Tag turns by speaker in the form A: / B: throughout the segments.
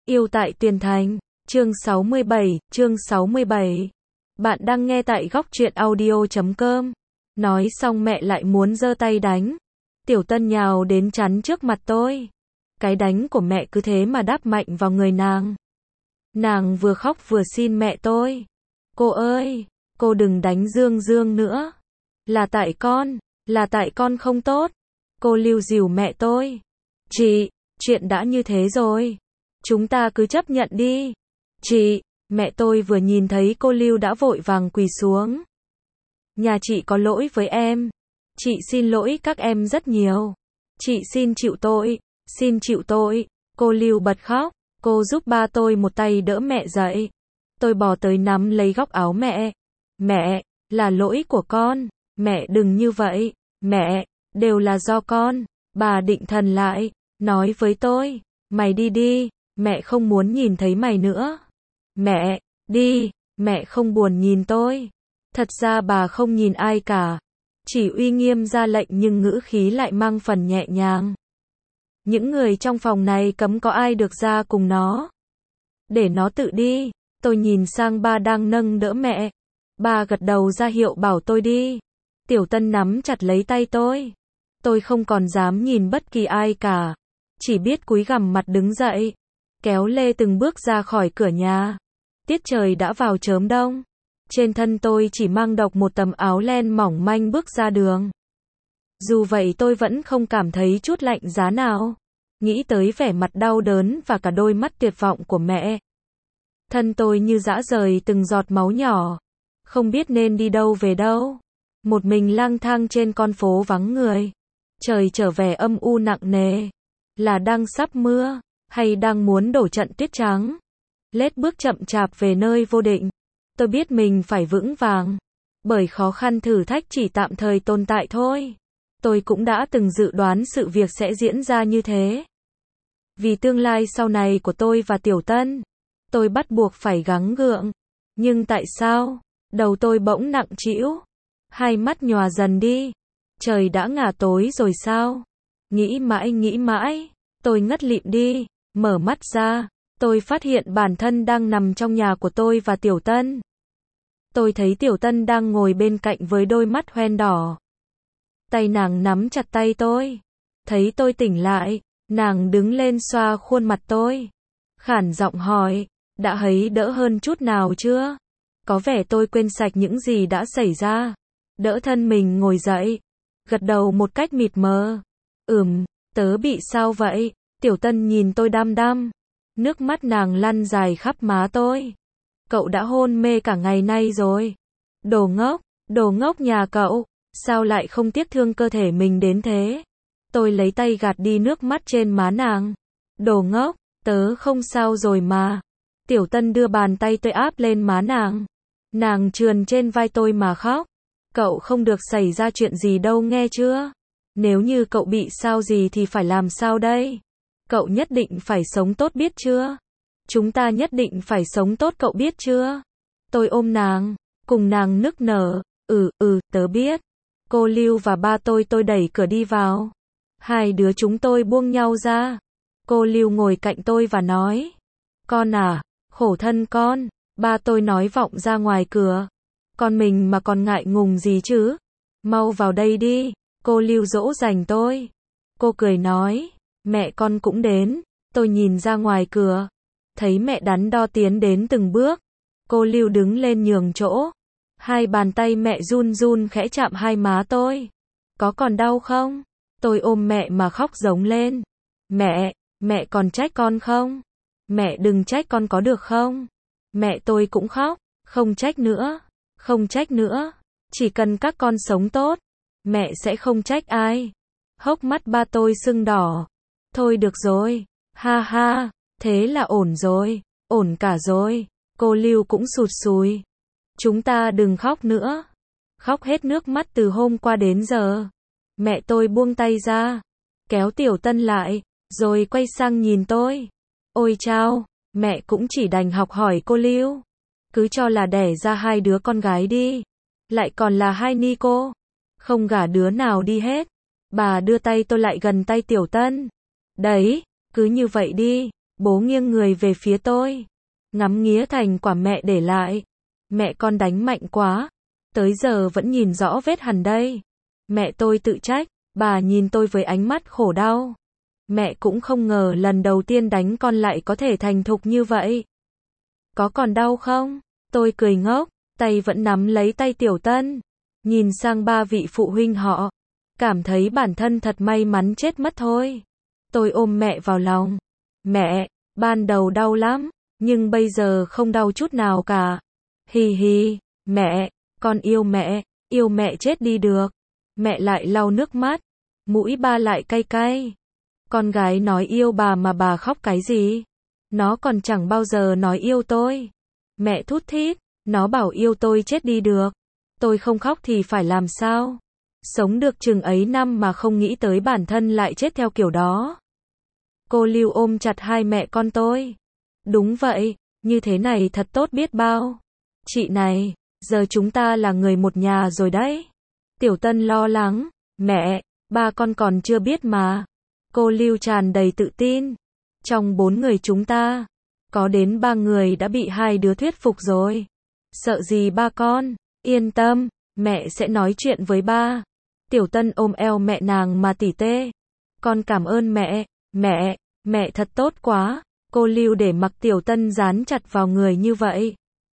A: Yêu tại Tuyền Thành, chương 67. Bạn đang nghe tại góc truyện audio.com. Nói xong mẹ lại muốn giơ tay đánh. Tiểu Tân nhào đến chắn trước mặt tôi. Cái đánh của mẹ cứ thế mà đáp mạnh vào người nàng. Nàng vừa khóc vừa xin mẹ tôi. Cô ơi, cô đừng đánh Dương Dương nữa. Là tại con không tốt. Cô lưu dìu mẹ tôi. Chị, chuyện đã như thế rồi. Chúng ta cứ chấp nhận đi. Chị, mẹ tôi vừa nhìn thấy cô Lưu đã vội vàng quỳ xuống. Nhà chị có lỗi với em. Chị xin lỗi các em rất nhiều. Chị xin chịu tội. Cô Lưu bật khóc. Cô giúp ba tôi một tay đỡ mẹ dậy. Tôi bò tới nắm lấy góc áo mẹ. Mẹ, là lỗi của con. Mẹ đừng như vậy. Mẹ, đều là do con. Bà định thần lại, nói với tôi. Mày đi đi. Mẹ không muốn nhìn thấy mày nữa. Mẹ, đi, mẹ không buồn nhìn tôi. Thật ra bà không nhìn ai cả. Chỉ uy nghiêm ra lệnh nhưng ngữ khí lại mang phần nhẹ nhàng. Những người trong phòng này cấm có ai được ra cùng nó. Để nó tự đi. Tôi nhìn sang ba đang nâng đỡ mẹ. Ba gật đầu ra hiệu bảo tôi đi. Tiểu Tân nắm chặt lấy tay tôi. Tôi không còn dám nhìn bất kỳ ai cả. Chỉ biết cúi gằm mặt đứng dậy. Kéo lê từng bước ra khỏi cửa nhà. Tiết trời đã vào chớm đông. Trên thân tôi chỉ mang độc một tấm áo len mỏng manh bước ra đường. Dù vậy tôi vẫn không cảm thấy chút lạnh giá nào. Nghĩ tới vẻ mặt đau đớn và cả đôi mắt tuyệt vọng của mẹ. Thân tôi như rã rời từng giọt máu nhỏ. Không biết nên đi đâu về đâu. Một mình lang thang trên con phố vắng người. Trời trở vẻ âm u nặng nề. Là đang sắp mưa, hay đang muốn đổ trận tuyết trắng. Lết bước chậm chạp về nơi vô định. Tôi biết mình phải vững vàng. Bởi khó khăn thử thách chỉ tạm thời tồn tại thôi. Tôi cũng đã từng dự đoán sự việc sẽ diễn ra như thế. Vì tương lai sau này của tôi và Tiểu Tân, tôi bắt buộc phải gắng gượng. Nhưng tại sao? Đầu tôi bỗng nặng trĩu. Hai mắt nhòa dần đi. Trời đã ngả tối rồi sao? Nghĩ mãi. Tôi ngất lịm đi. Mở mắt ra. Tôi phát hiện bản thân đang nằm trong nhà của tôi và Tiểu Tân. Tôi thấy Tiểu Tân đang ngồi bên cạnh với đôi mắt hoen đỏ. Tay nàng nắm chặt tay tôi. Thấy tôi tỉnh lại, nàng đứng lên xoa khuôn mặt tôi. Khản giọng hỏi, đã thấy đỡ hơn chút nào chưa? Có vẻ tôi quên sạch những gì đã xảy ra. Đỡ thân mình ngồi dậy. Gật đầu một cách mịt mờ. Tớ bị sao vậy? Tiểu Tân nhìn tôi đăm đăm. Nước mắt nàng lăn dài khắp má tôi. Cậu đã hôn mê cả ngày nay rồi. Đồ ngốc nhà cậu. Sao lại không tiếc thương cơ thể mình đến thế? Tôi lấy tay gạt đi nước mắt trên má nàng. Đồ ngốc, tớ không sao rồi mà. Tiểu Tân đưa bàn tay tôi áp lên má nàng. Nàng trườn trên vai tôi mà khóc. Cậu không được xảy ra chuyện gì đâu nghe chưa? Nếu như cậu bị sao gì thì phải làm sao đây? Cậu nhất định phải sống tốt biết chưa? Chúng ta nhất định phải sống tốt cậu biết chưa? Tôi ôm nàng, cùng nàng nức nở. Tớ biết. Cô Lưu và ba tôi đẩy cửa đi vào. Hai đứa chúng tôi buông nhau ra. Cô Lưu ngồi cạnh tôi và nói. Con à, khổ thân con. Ba tôi nói vọng ra ngoài cửa. Con mình mà còn ngại ngùng gì chứ? Mau vào đây đi. Cô Lưu dỗ dành tôi. Cô cười nói. Mẹ con cũng đến. Tôi nhìn ra ngoài cửa. Thấy mẹ đắn đo tiến đến từng bước. Cô Lưu đứng lên nhường chỗ. Hai bàn tay mẹ run run khẽ chạm hai má tôi. Có còn đau không? Tôi ôm mẹ mà khóc giống lên. Mẹ còn trách con không? Mẹ đừng trách con có được không? Mẹ tôi cũng khóc. Không trách nữa. Chỉ cần các con sống tốt. Mẹ sẽ không trách ai. Hốc mắt ba tôi sưng đỏ. Thôi được rồi. Ha ha. Thế là ổn rồi. Ổn cả rồi. Cô Lưu cũng sụt sùi. Chúng ta đừng khóc nữa. Khóc hết nước mắt từ hôm qua đến giờ. Mẹ tôi buông tay ra. Kéo Tiểu Tân lại. Rồi quay sang nhìn tôi. Ôi chao. Mẹ cũng chỉ đành học hỏi cô Lưu. Cứ cho là đẻ ra hai đứa con gái đi. Lại còn là hai ni cô. Không gả đứa nào đi hết. Bà đưa tay tôi lại gần tay Tiểu Tân. Đấy, cứ như vậy đi. Bố nghiêng người về phía tôi, ngắm nghía thành quả mẹ để lại. Mẹ con đánh mạnh quá, tới giờ vẫn nhìn rõ vết hằn đây. Mẹ tôi tự trách, bà nhìn tôi với ánh mắt khổ đau. Mẹ cũng không ngờ lần đầu tiên đánh con lại có thể thành thục như vậy. Có còn đau không? Tôi cười ngốc, tay vẫn nắm lấy tay Tiểu Tân. Nhìn sang ba vị phụ huynh họ, cảm thấy bản thân thật may mắn chết mất thôi. Tôi ôm mẹ vào lòng. Mẹ, ban đầu đau lắm, nhưng bây giờ không đau chút nào cả. Hì hì, mẹ, con yêu mẹ chết đi được. Mẹ lại lau nước mắt, mũi ba lại cay cay. Con gái nói yêu bà mà bà khóc cái gì? Nó còn chẳng bao giờ nói yêu tôi. Mẹ thút thít, nó bảo yêu tôi chết đi được. Tôi không khóc thì phải làm sao? Sống được chừng ấy năm mà không nghĩ tới bản thân lại chết theo kiểu đó. Cô Lưu ôm chặt hai mẹ con tôi. Đúng vậy, như thế này thật tốt biết bao. Chị này, giờ chúng ta là người một nhà rồi đấy. Tiểu Tân lo lắng, mẹ, ba con còn chưa biết mà. Cô Lưu tràn đầy tự tin. Trong 4 người chúng ta, có đến 3 người đã bị hai đứa thuyết phục rồi. Sợ gì ba con, yên tâm, mẹ sẽ nói chuyện với ba. Tiểu Tân ôm eo mẹ nàng mà tỉ tê. Con cảm ơn mẹ, mẹ thật tốt quá. Cô Lưu để mặc Tiểu Tân dán chặt vào người như vậy.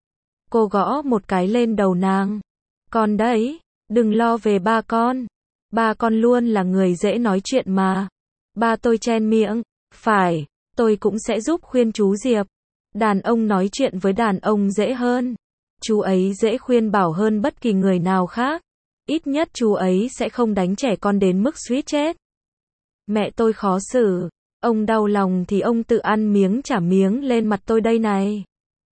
A: Cô gõ một cái lên đầu nàng. Con đấy, đừng lo về ba con. Ba con luôn là người dễ nói chuyện mà. Ba tôi chen miệng, phải, tôi cũng sẽ giúp khuyên chú Diệp. Đàn ông nói chuyện với đàn ông dễ hơn. Chú ấy dễ khuyên bảo hơn bất kỳ người nào khác. Ít nhất chú ấy sẽ không đánh trẻ con đến mức suýt chết. Mẹ tôi khó xử, ông đau lòng thì ông tự ăn miếng trả miếng lên mặt tôi đây này.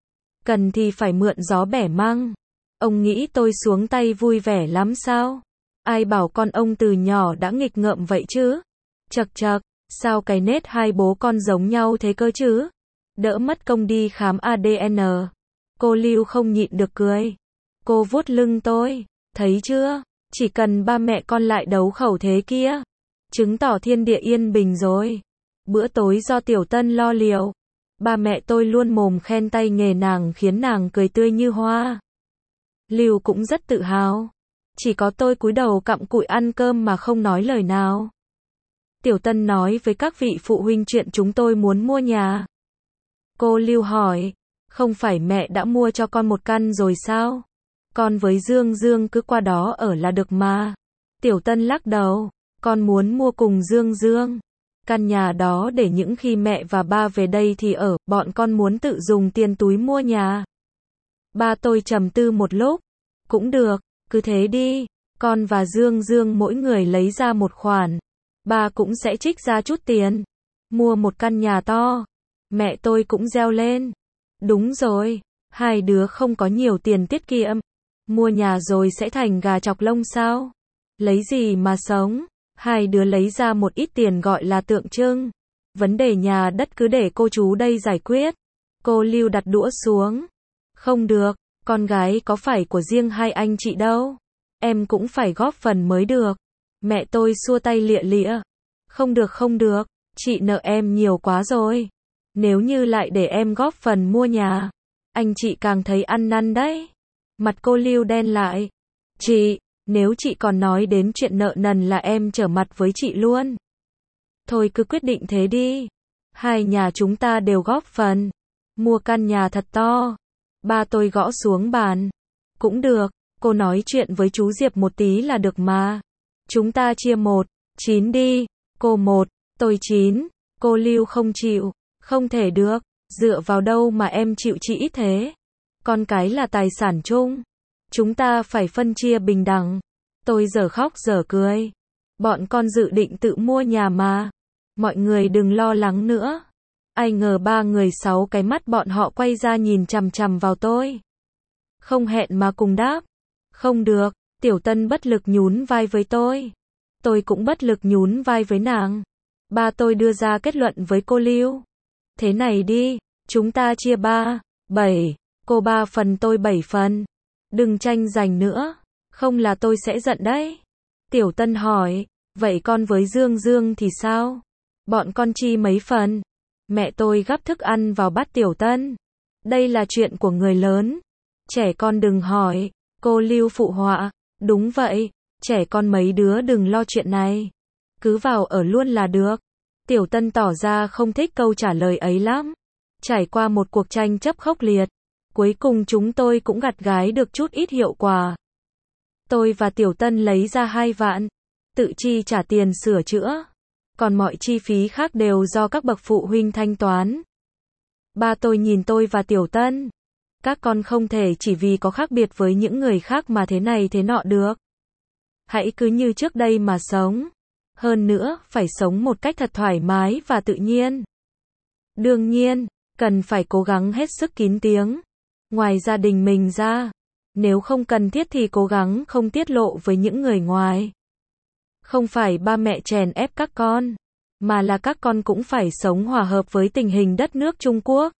A: Cần thì phải mượn gió bẻ măng. Ông nghĩ tôi xuống tay vui vẻ lắm sao? Ai bảo con ông từ nhỏ đã nghịch ngợm vậy chứ? Chậc chậc, sao cái nết hai bố con giống nhau thế cơ chứ? Đỡ mất công đi khám ADN. Cô Lưu không nhịn được cười. Cô vuốt lưng tôi, thấy chưa? Chỉ cần ba mẹ con lại đấu khẩu thế kia, chứng tỏ thiên địa yên bình rồi. Bữa tối do Tiểu Tân lo liệu. Ba mẹ tôi luôn mồm khen tay nghề nàng khiến nàng cười tươi như hoa. Lưu cũng rất tự hào. Chỉ có tôi cúi đầu cặm cụi ăn cơm mà không nói lời nào. Tiểu Tân nói với các vị phụ huynh chuyện chúng tôi muốn mua nhà. Cô Lưu hỏi, không phải mẹ đã mua cho con một căn rồi sao? Con với Dương Dương cứ qua đó ở là được mà. Tiểu Tân lắc đầu, con muốn mua cùng Dương Dương. Căn nhà đó để những khi mẹ và ba về đây thì ở, bọn con muốn tự dùng tiền túi mua nhà. Ba tôi trầm tư một lúc, cũng được, cứ thế đi, con và Dương Dương mỗi người lấy ra một khoản. Ba cũng sẽ trích ra chút tiền, mua một căn nhà to. Mẹ tôi cũng reo lên. Đúng rồi, hai đứa không có nhiều tiền tiết kiệm. Mua nhà rồi sẽ thành gà chọc lông sao? Lấy gì mà sống? Hai đứa lấy ra một ít tiền gọi là tượng trưng. Vấn đề nhà đất cứ để cô chú đây giải quyết. Cô Lưu đặt đũa xuống. Không được, con gái có phải của riêng hai anh chị đâu. Em cũng phải góp phần mới được. Mẹ tôi xua tay lịa lịa. Không được, chị nợ em nhiều quá rồi. Nếu như lại để em góp phần mua nhà, anh chị càng thấy ăn năn đấy. Mặt cô Lưu đen lại. Chị, nếu chị còn nói đến chuyện nợ nần là em trở mặt với chị luôn. Thôi cứ quyết định thế đi. Hai nhà chúng ta đều góp phần. Mua căn nhà thật to. Ba tôi gõ xuống bàn. Cũng được, cô nói chuyện với chú Diệp một tí là được mà. Chúng ta chia 1/9 đi. Cô 1, tôi 9. Cô Lưu không chịu. Không thể được, dựa vào đâu mà em chịu chị ít thế? Con cái là tài sản chung. Chúng ta phải phân chia bình đẳng. Tôi giờ khóc giờ cười. Bọn con dự định tự mua nhà mà. Mọi người đừng lo lắng nữa. Ai ngờ 3 người 6 cái mắt bọn họ quay ra nhìn chằm chằm vào tôi. Không hẹn mà cùng đáp. Không được, Tiểu Tân bất lực nhún vai với tôi. Tôi cũng bất lực nhún vai với nàng. Ba tôi đưa ra kết luận với cô Lưu. Thế này đi, chúng ta chia 3/7, cô 3 phần tôi 7 phần. Đừng tranh giành nữa, không là tôi sẽ giận đấy. Tiểu Tân hỏi, vậy con với Dương Dương thì sao? Bọn con chi mấy phần? Mẹ tôi gắp thức ăn vào bát Tiểu Tân. Đây là chuyện của người lớn. Trẻ con đừng hỏi. Cô Lưu phụ họa. Đúng vậy. Trẻ con mấy đứa đừng lo chuyện này. Cứ vào ở luôn là được. Tiểu Tân tỏ ra không thích câu trả lời ấy lắm. Trải qua một cuộc tranh chấp khốc liệt, cuối cùng chúng tôi cũng gặt gái được chút ít hiệu quả. Tôi và Tiểu Tân lấy ra 2 vạn, tự chi trả tiền sửa chữa. Còn mọi chi phí khác đều do các bậc phụ huynh thanh toán. Ba tôi nhìn tôi và Tiểu Tân. Các con không thể chỉ vì có khác biệt với những người khác mà thế này thế nọ được. Hãy cứ như trước đây mà sống. Hơn nữa, phải sống một cách thật thoải mái và tự nhiên. Đương nhiên, cần phải cố gắng hết sức kín tiếng. Ngoài gia đình mình ra, nếu không cần thiết thì cố gắng không tiết lộ với những người ngoài. Không phải ba mẹ chèn ép các con, mà là các con cũng phải sống hòa hợp với tình hình đất nước Trung Quốc.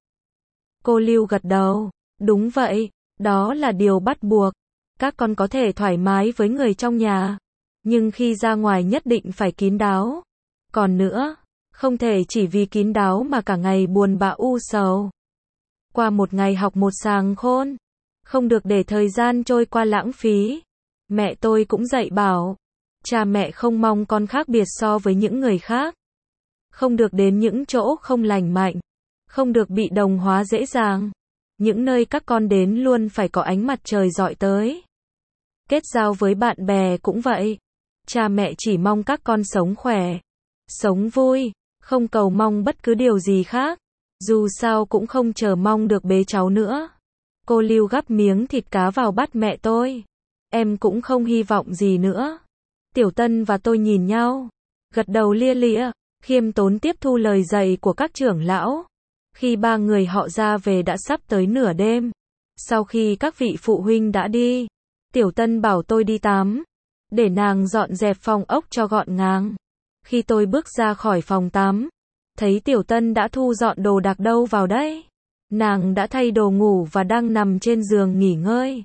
A: Cô Lưu gật đầu. Đúng vậy, đó là điều bắt buộc. Các con có thể thoải mái với người trong nhà, nhưng khi ra ngoài nhất định phải kín đáo. Còn nữa, không thể chỉ vì kín đáo mà cả ngày buồn bã u sầu. Qua một ngày học một sàng khôn, không được để thời gian trôi qua lãng phí. Mẹ tôi cũng dạy bảo, cha mẹ không mong con khác biệt so với những người khác. Không được đến những chỗ không lành mạnh, không được bị đồng hóa dễ dàng. Những nơi các con đến luôn phải có ánh mặt trời rọi tới. Kết giao với bạn bè cũng vậy. Cha mẹ chỉ mong các con sống khỏe, sống vui, không cầu mong bất cứ điều gì khác. Dù sao cũng không chờ mong được bế cháu nữa. Cô Lưu gắp miếng thịt cá vào bát mẹ tôi. Em cũng không hy vọng gì nữa. Tiểu Tân và tôi nhìn nhau, gật đầu lia lịa, khiêm tốn tiếp thu lời dạy của các trưởng lão. Khi 3 người họ ra về đã sắp tới nửa đêm. Sau khi các vị phụ huynh đã đi, Tiểu Tân bảo tôi đi tắm, để nàng dọn dẹp phòng ốc cho gọn gàng. Khi tôi bước ra khỏi phòng tắm, thấy Tiểu Tân đã thu dọn đồ đạc đâu vào đấy. Nàng đã thay đồ ngủ và đang nằm trên giường nghỉ ngơi.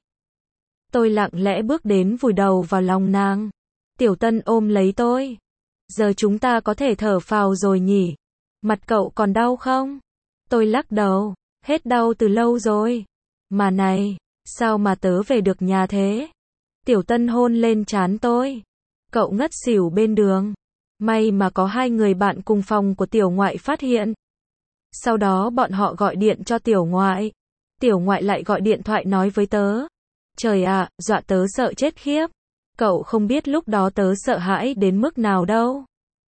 A: Tôi lặng lẽ bước đến vùi đầu vào lòng nàng. Tiểu Tân ôm lấy tôi. Giờ chúng ta có thể thở phào rồi nhỉ? Mặt cậu còn đau không? Tôi lắc đầu. Hết đau từ lâu rồi. Mà này, sao mà tớ về được nhà thế? Tiểu Tân hôn lên trán tôi. Cậu ngất xỉu bên đường. May mà có 2 người bạn cùng phòng của tiểu ngoại phát hiện. Sau đó bọn họ gọi điện cho tiểu ngoại. Tiểu ngoại lại gọi điện thoại nói với tớ. Trời ạ, dọa tớ sợ chết khiếp. Cậu không biết lúc đó tớ sợ hãi đến mức nào đâu.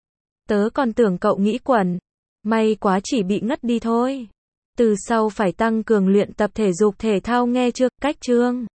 A: Tớ còn tưởng cậu nghĩ quẩn. May quá chỉ bị ngất đi thôi. Từ sau phải tăng cường luyện tập thể dục thể thao nghe chưa? Cách chương